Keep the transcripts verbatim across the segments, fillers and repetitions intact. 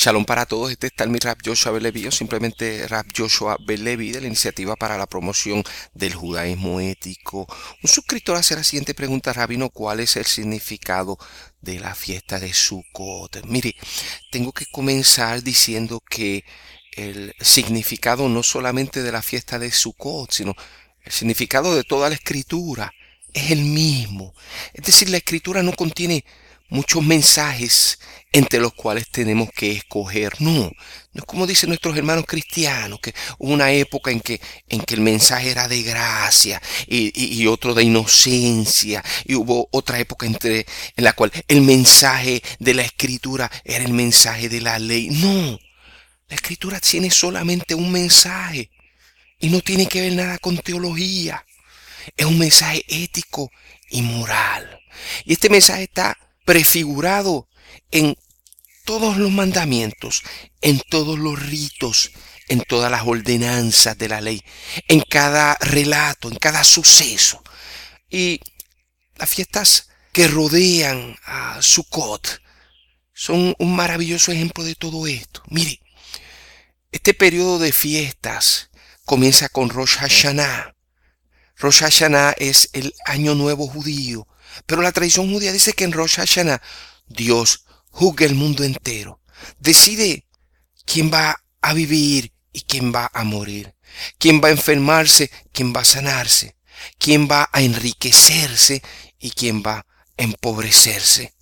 Shalom para todos, este es Talmid Rab Joshua Ben-Levi, o simplemente Rab Joshua Ben-Levi, de la Iniciativa para la Promoción del Judaísmo Ético. Un suscriptor hace la siguiente pregunta: Rabino, ¿cuál es el significado de la fiesta de Sukkot? Mire, tengo que comenzar diciendo que el significado no solamente de la fiesta de Sukkot, sino el significado de toda la Escritura es el mismo. Es decir, la Escritura no contiene muchos mensajes entre los cuales tenemos que escoger. No, no es como dicen nuestros hermanos cristianos, que hubo una época en que, en que el mensaje era de gracia y, y, y otro de inocencia, y hubo otra época entre, en la cual el mensaje de la Escritura era el mensaje de la ley. No, la Escritura tiene solamente un mensaje y no tiene que ver nada con teología. Es un mensaje ético y moral. Y este mensaje está prefigurado en todos los mandamientos, en todos los ritos, en todas las ordenanzas de la ley, en cada relato, en cada suceso. Y las fiestas que rodean a Sukkot son un maravilloso ejemplo de todo esto. Mire, este periodo de fiestas comienza con Rosh Hashanah. Rosh Hashanah es el año nuevo judío, pero la tradición judía dice que en Rosh Hashanah Dios juzga el mundo entero, decide quién va a vivir y quién va a morir, quién va a enfermarse, quién va a sanarse, quién va a enriquecerse y quién va a empobrecerse.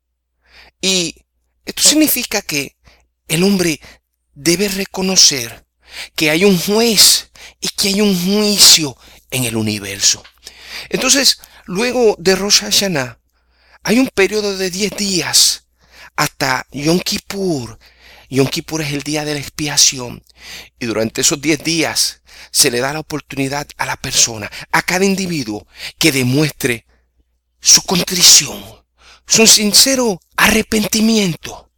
Y esto significa que el hombre debe reconocer que hay un juez y que hay un juicio en el universo. Entonces, luego de Rosh Hashanah, hay un periodo de diez días hasta Yom Kippur. Yom Kippur es el día de la expiación. Y durante esos diez días se le da la oportunidad a la persona, a cada individuo, que demuestre su contrición, su sincero arrepentimiento,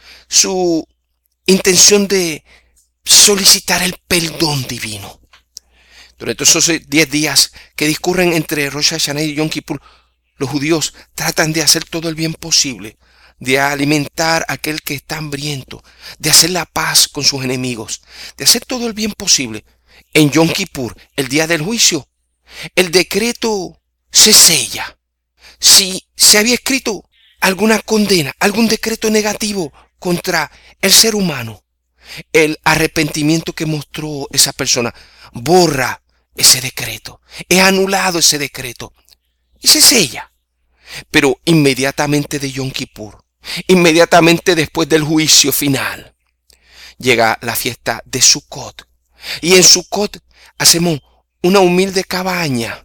su intención de solicitar el perdón divino. Durante esos diez días que discurren entre Rosh Hashanah y Yom Kippur, los judíos tratan de hacer todo el bien posible, de alimentar a aquel que está hambriento, de hacer la paz con sus enemigos, de hacer todo el bien posible. En Yom Kippur, el día del juicio, el decreto se sella. Si se había escrito alguna condena, algún decreto negativo contra el ser humano, el arrepentimiento que mostró esa persona borra ese decreto, es anulado ese decreto y se sella. Pero inmediatamente de Yom Kippur, inmediatamente después del juicio final, llega la fiesta de Sukkot. Y en Sukkot hacemos una humilde cabaña,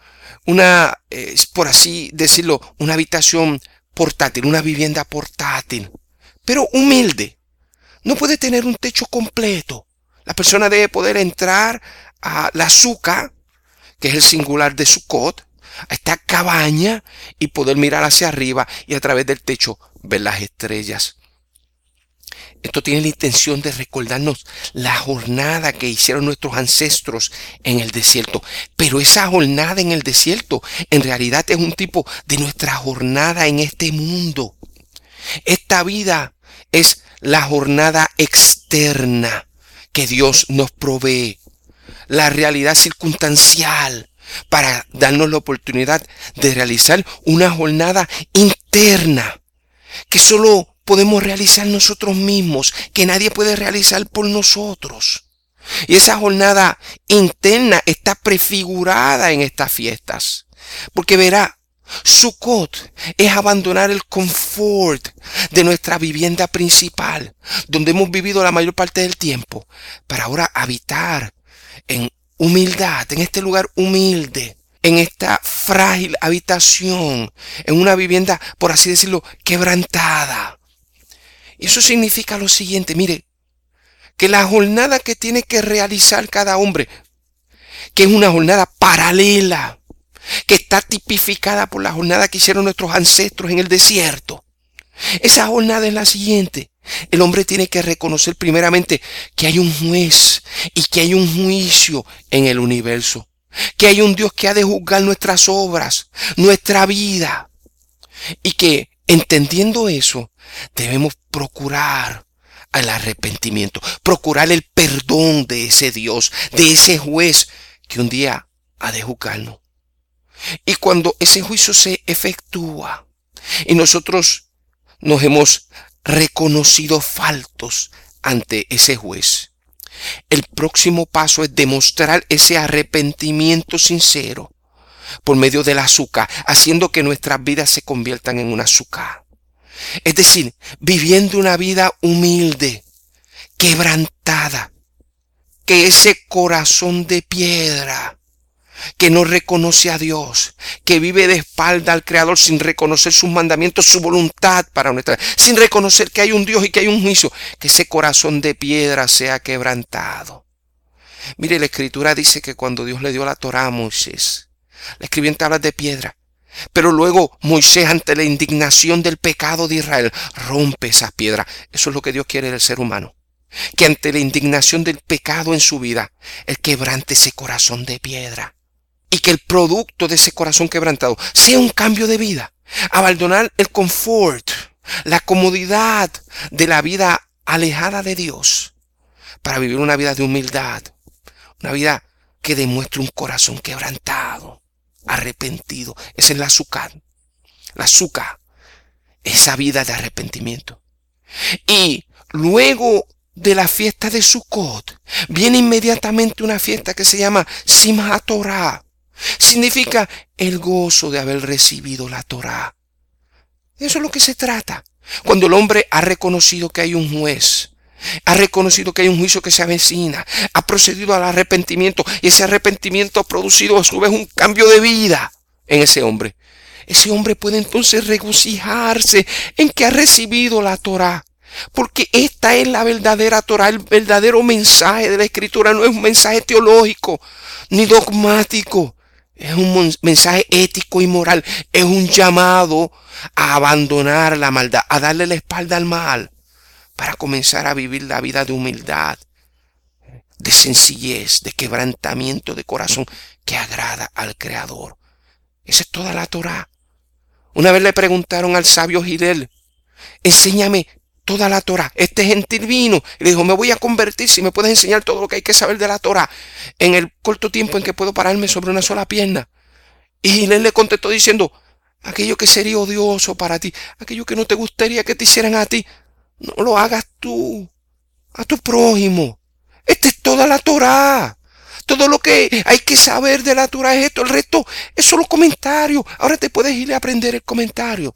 una, eh, por así decirlo, una habitación portátil, una vivienda portátil, pero humilde. No puede tener un techo completo. La persona debe poder entrar a la sukkah, que es el singular de Sukkot, a esta cabaña, y poder mirar hacia arriba y a través del techo ver las estrellas. Esto tiene la intención de recordarnos la jornada que hicieron nuestros ancestros en el desierto. Pero esa jornada en el desierto en realidad es un tipo de nuestra jornada en este mundo. Esta vida es la jornada externa que Dios nos provee, la realidad circunstancial, para darnos la oportunidad de realizar una jornada interna que solo podemos realizar nosotros mismos, que nadie puede realizar por nosotros. Y esa jornada interna está prefigurada en estas fiestas, porque verá, Sukkot es abandonar el confort de nuestra vivienda principal, donde hemos vivido la mayor parte del tiempo, para ahora habitar en humildad, en este lugar humilde, en esta frágil habitación, en una vivienda, por así decirlo, quebrantada. Y eso significa lo siguiente: mire, que la jornada que tiene que realizar cada hombre, que es una jornada paralela, que está tipificada por la jornada que hicieron nuestros ancestros en el desierto. Esa jornada es la siguiente: el hombre tiene que reconocer primeramente que hay un juez y que hay un juicio en el universo, que hay un Dios que ha de juzgar nuestras obras, nuestra vida, y que, entendiendo eso, debemos procurar al arrepentimiento, procurar el perdón de ese Dios, de ese juez que un día ha de juzgarnos. Y cuando ese juicio se efectúa y nosotros nos hemos reconocido faltos ante ese juez, el próximo paso es demostrar ese arrepentimiento sincero por medio del azúcar, haciendo que nuestras vidas se conviertan en un azúcar. Es decir, viviendo una vida humilde, quebrantada, que ese corazón de piedra que no reconoce a Dios, que vive de espalda al Creador sin reconocer sus mandamientos, su voluntad para nuestra vida, sin reconocer que hay un Dios y que hay un juicio, que ese corazón de piedra sea quebrantado. Mire, la Escritura dice que cuando Dios le dio la Torá a Moisés, la escribió en tablas de piedra, pero luego Moisés, ante la indignación del pecado de Israel, rompe esas piedras. Eso es lo que Dios quiere del ser humano, que ante la indignación del pecado en su vida, Él quebrante ese corazón de piedra. Y que el producto de ese corazón quebrantado sea un cambio de vida. Abandonar el confort, la comodidad de la vida alejada de Dios, para vivir una vida de humildad. Una vida que demuestre un corazón quebrantado, arrepentido. Esa es la azúcar. La azúcar. Esa vida de arrepentimiento. Y luego de la fiesta de Sukkot, viene inmediatamente una fiesta que se llama Simchat Torah. Significa el gozo de haber recibido la Torá. Eso es lo que se trata. Cuando el hombre ha reconocido que hay un juez, ha reconocido que hay un juicio que se avecina, ha procedido al arrepentimiento, y ese arrepentimiento ha producido a su vez un cambio de vida en ese hombre. Ese hombre puede entonces regocijarse en que ha recibido la Torá, porque esta es la verdadera Torá, el verdadero mensaje de la Escritura. No es un mensaje teológico ni dogmático. Es un mensaje ético y moral. Es un llamado a abandonar la maldad, a darle la espalda al mal, para comenzar a vivir la vida de humildad, de sencillez, de quebrantamiento de corazón que agrada al Creador. Esa es toda la Torá. Una vez le preguntaron al sabio Gilel: enséñame toda la Torá. Este gentil vino y le dijo: me voy a convertir si me puedes enseñar todo lo que hay que saber de la Torá en el corto tiempo en que puedo pararme sobre una sola pierna. Y Gilel le contestó diciendo: aquello que sería odioso para ti, aquello que no te gustaría que te hicieran a ti, no lo hagas tú, a tu prójimo. Esta es toda la Torá. Todo lo que hay que saber de la Torá es esto. El resto es solo comentario. Ahora te puedes ir a aprender el comentario.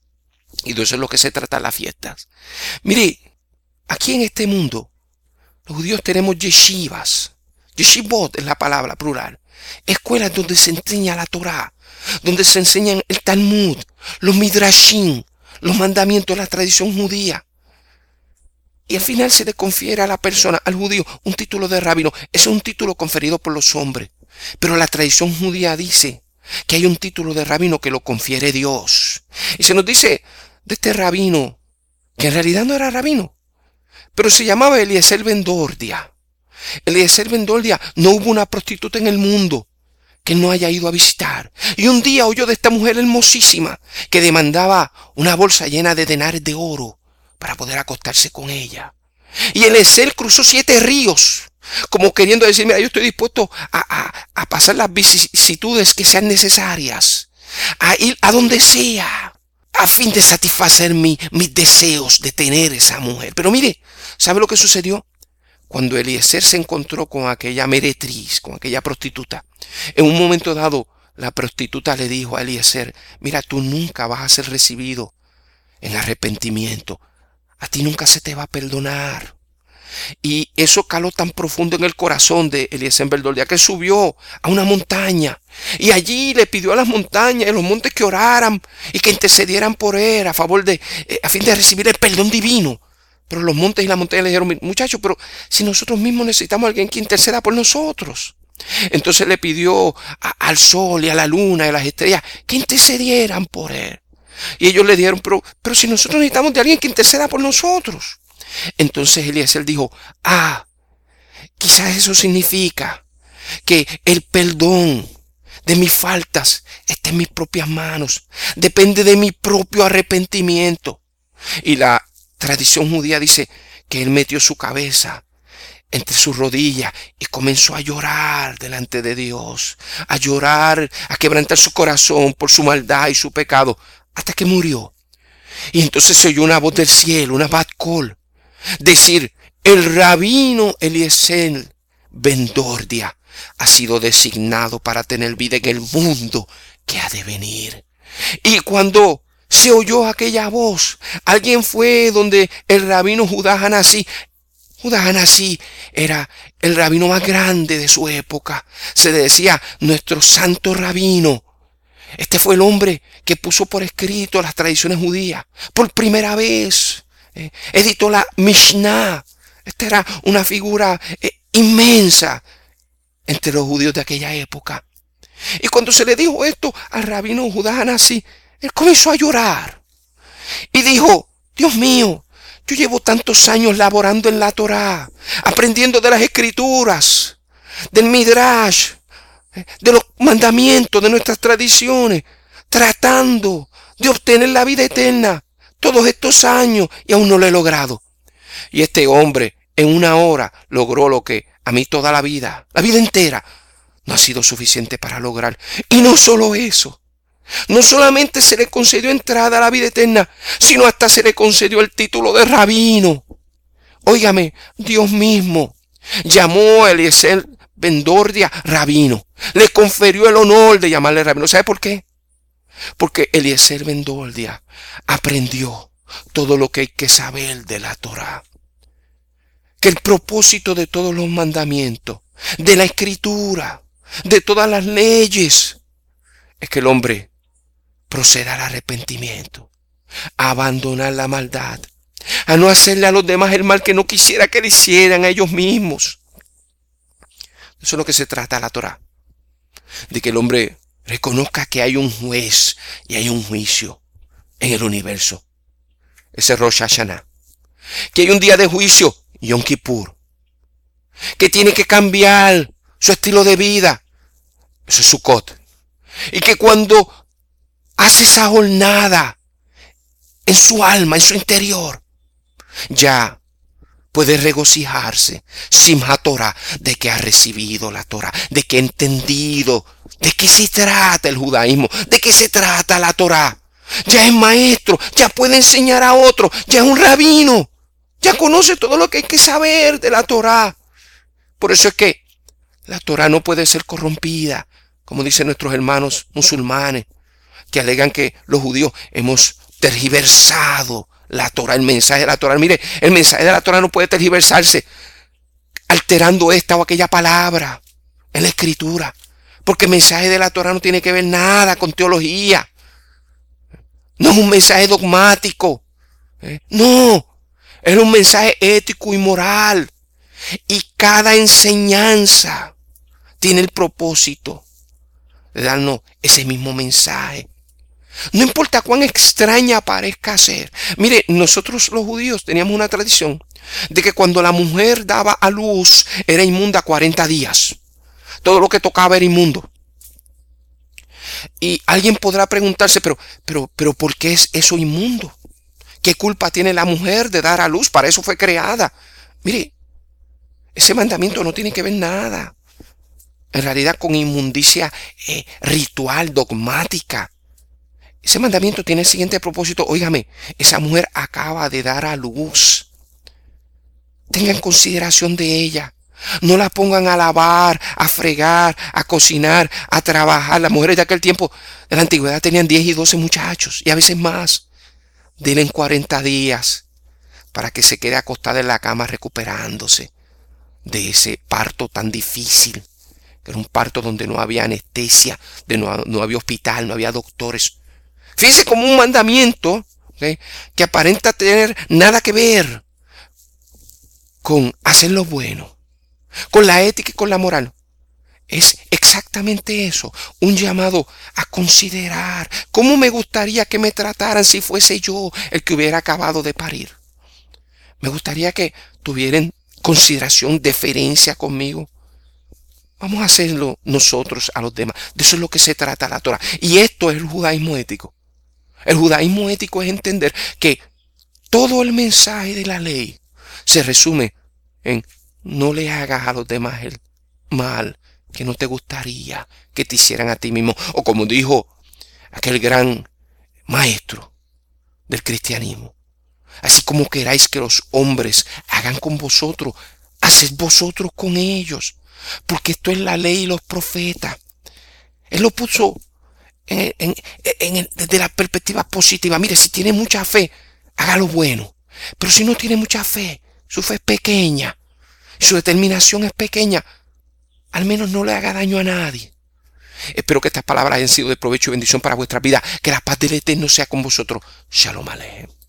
Y de eso es lo que se trata las fiestas. Mire, aquí en este mundo, los judíos tenemos yeshivas. Yeshivot es la palabra plural. Escuelas donde se enseña la Torá, donde se enseñan el Talmud, los midrashim, los mandamientos, la tradición judía. Y al final se le confiere a la persona, al judío, un título de rabino. Ese es un título conferido por los hombres. Pero la tradición judía dice que hay un título de rabino que lo confiere Dios. Y se nos dice de este rabino, que en realidad no era rabino, pero se llamaba Eliezer ben Dordia. Eliezer ben Dordia, no hubo una prostituta en el mundo que no haya ido a visitar. Y un día oyó de esta mujer hermosísima que demandaba una bolsa llena de denares de oro para poder acostarse con ella. Y Eliezer cruzó siete ríos, como queriendo decir: mira, yo estoy dispuesto a, a, a pasar las vicisitudes que sean necesarias, a ir a donde sea, a fin de satisfacer mi, mis deseos de tener esa mujer. Pero mire, ¿sabe lo que sucedió? Cuando Eliezer se encontró con aquella meretriz, con aquella prostituta, en un momento dado, la prostituta le dijo a Eliezer: mira, tú nunca vas a ser recibido en arrepentimiento. A ti nunca se te va a perdonar. Y eso caló tan profundo en el corazón de Eliezer ben Dordia que subió a una montaña. Y allí le pidió a las montañas y a los montes que oraran y que intercedieran por él a favor de, eh, a fin de recibir el perdón divino. Pero los montes y las montañas le dijeron: muchachos, pero si nosotros mismos necesitamos a alguien que interceda por nosotros. Entonces le pidió a, al sol y a la luna y a las estrellas que intercedieran por él. Y ellos le dijeron: pero, pero si nosotros necesitamos de alguien que interceda por nosotros. Entonces Eliezer dijo: ah, quizás eso significa que el perdón de mis faltas está en mis propias manos. Depende de mi propio arrepentimiento. Y la tradición judía dice que él metió su cabeza entre sus rodillas y comenzó a llorar delante de Dios, a llorar, a quebrantar su corazón por su maldad y su pecado, hasta que murió. Y entonces se oyó una voz del cielo, una bat call, decir: el rabino Eliezer ben Dordia ha sido designado para tener vida en el mundo que ha de venir. Y cuando se oyó aquella voz, alguien fue donde el rabino Judá Hanasí. Judá Hanasí era el rabino más grande de su época. Se decía nuestro santo rabino. Este fue el hombre que puso por escrito las tradiciones judías. Por primera vez eh, editó la Mishnah. Esta era una figura eh, inmensa entre los judíos de aquella época. Y cuando se le dijo esto al rabino Judá Hanasí, él comenzó a llorar y dijo: Dios mío, yo llevo tantos años laborando en la Torá, aprendiendo de las escrituras, del Midrash, de los mandamientos, de nuestras tradiciones, tratando de obtener la vida eterna todos estos años, y aún no lo he logrado. Y este hombre en una hora logró lo que a mí toda la vida, la vida entera, no ha sido suficiente para lograr. Y no solo eso, no solamente se le concedió entrada a la vida eterna, sino hasta se le concedió el título de rabino. Óigame, Dios mismo llamó a Eliezer ben Dordia rabino. Le confirió el honor de llamarle rabino. ¿Sabe por qué? Porque Eliezer ben Dordia aprendió todo lo que hay que saber de la Torá. Que el propósito de todos los mandamientos, de la escritura, de todas las leyes, es que el hombre proceda al arrepentimiento, a abandonar la maldad, a no hacerle a los demás el mal que no quisiera que le hicieran a ellos mismos. Eso es lo que se trata la Torá, de que el hombre reconozca que hay un juez y hay un juicio en el universo. Ese es Rosh Hashanah. Que hay un día de juicio, Yom Kippur, que tiene que cambiar su estilo de vida. Eso es Sukkot. Y que cuando hace esa jornada en su alma, en su interior, ya puede regocijarse, Simchat Torah, de que ha recibido la Torah, de que ha entendido de qué se trata el judaísmo, de qué se trata la Torah. Ya es maestro, ya puede enseñar a otro, ya es un rabino, ya conoce todo lo que hay que saber de la Torah. Por eso es que la Torah no puede ser corrompida, como dicen nuestros hermanos musulmanes, que alegan que los judíos hemos tergiversado la Torah, el mensaje de la Torah. Mire, el mensaje de la Torah no puede tergiversarse alterando esta o aquella palabra en la escritura, porque el mensaje de la Torah no tiene que ver nada con teología. No es un mensaje dogmático, ¿eh? No, es un mensaje ético y moral. Y cada enseñanza tiene el propósito de darnos ese mismo mensaje. No importa cuán extraña parezca ser. Mire, nosotros los judíos teníamos una tradición de que cuando la mujer daba a luz era inmunda cuarenta días. Todo lo que tocaba era inmundo. Y alguien podrá preguntarse, pero, pero, pero ¿por qué es eso inmundo? ¿Qué culpa tiene la mujer de dar a luz? Para eso fue creada. Mire, ese mandamiento no tiene que ver nada, en realidad, con inmundicia eh, ritual, dogmática. Ese mandamiento tiene el siguiente propósito. Óigame, esa mujer acaba de dar a luz. Tengan consideración de ella. No la pongan a lavar, a fregar, a cocinar, a trabajar. Las mujeres de aquel tiempo, de la antigüedad, tenían diez y doce muchachos, y a veces más. Denle cuarenta días para que se quede acostada en la cama recuperándose de ese parto tan difícil. Que era un parto donde no había anestesia, de no, no había hospital, no había doctores. Fíjense como un mandamiento, ¿okay?, que aparenta tener nada que ver con hacer lo bueno, con la ética y con la moral. Es exactamente eso, un llamado a considerar cómo me gustaría que me trataran si fuese yo el que hubiera acabado de parir. Me gustaría que tuvieran consideración, deferencia conmigo. Vamos a hacerlo nosotros a los demás. De eso es lo que se trata la Torah. Y esto es el judaísmo ético. El judaísmo ético es entender que todo el mensaje de la ley se resume en no le hagas a los demás el mal que no te gustaría que te hicieran a ti mismo. O como dijo aquel gran maestro del cristianismo, así como queráis que los hombres hagan con vosotros, haced vosotros con ellos, porque esto es la ley y los profetas. Él lo puso en, en, en el, desde la perspectiva positiva. Mire, si tiene mucha fe, haga lo bueno. Pero si no tiene mucha fe, su fe es pequeña, su determinación es pequeña, al menos no le haga daño a nadie. Espero que estas palabras hayan sido de provecho y bendición para vuestra vida. Que la paz del Eterno sea con vosotros. Shalom Alejem.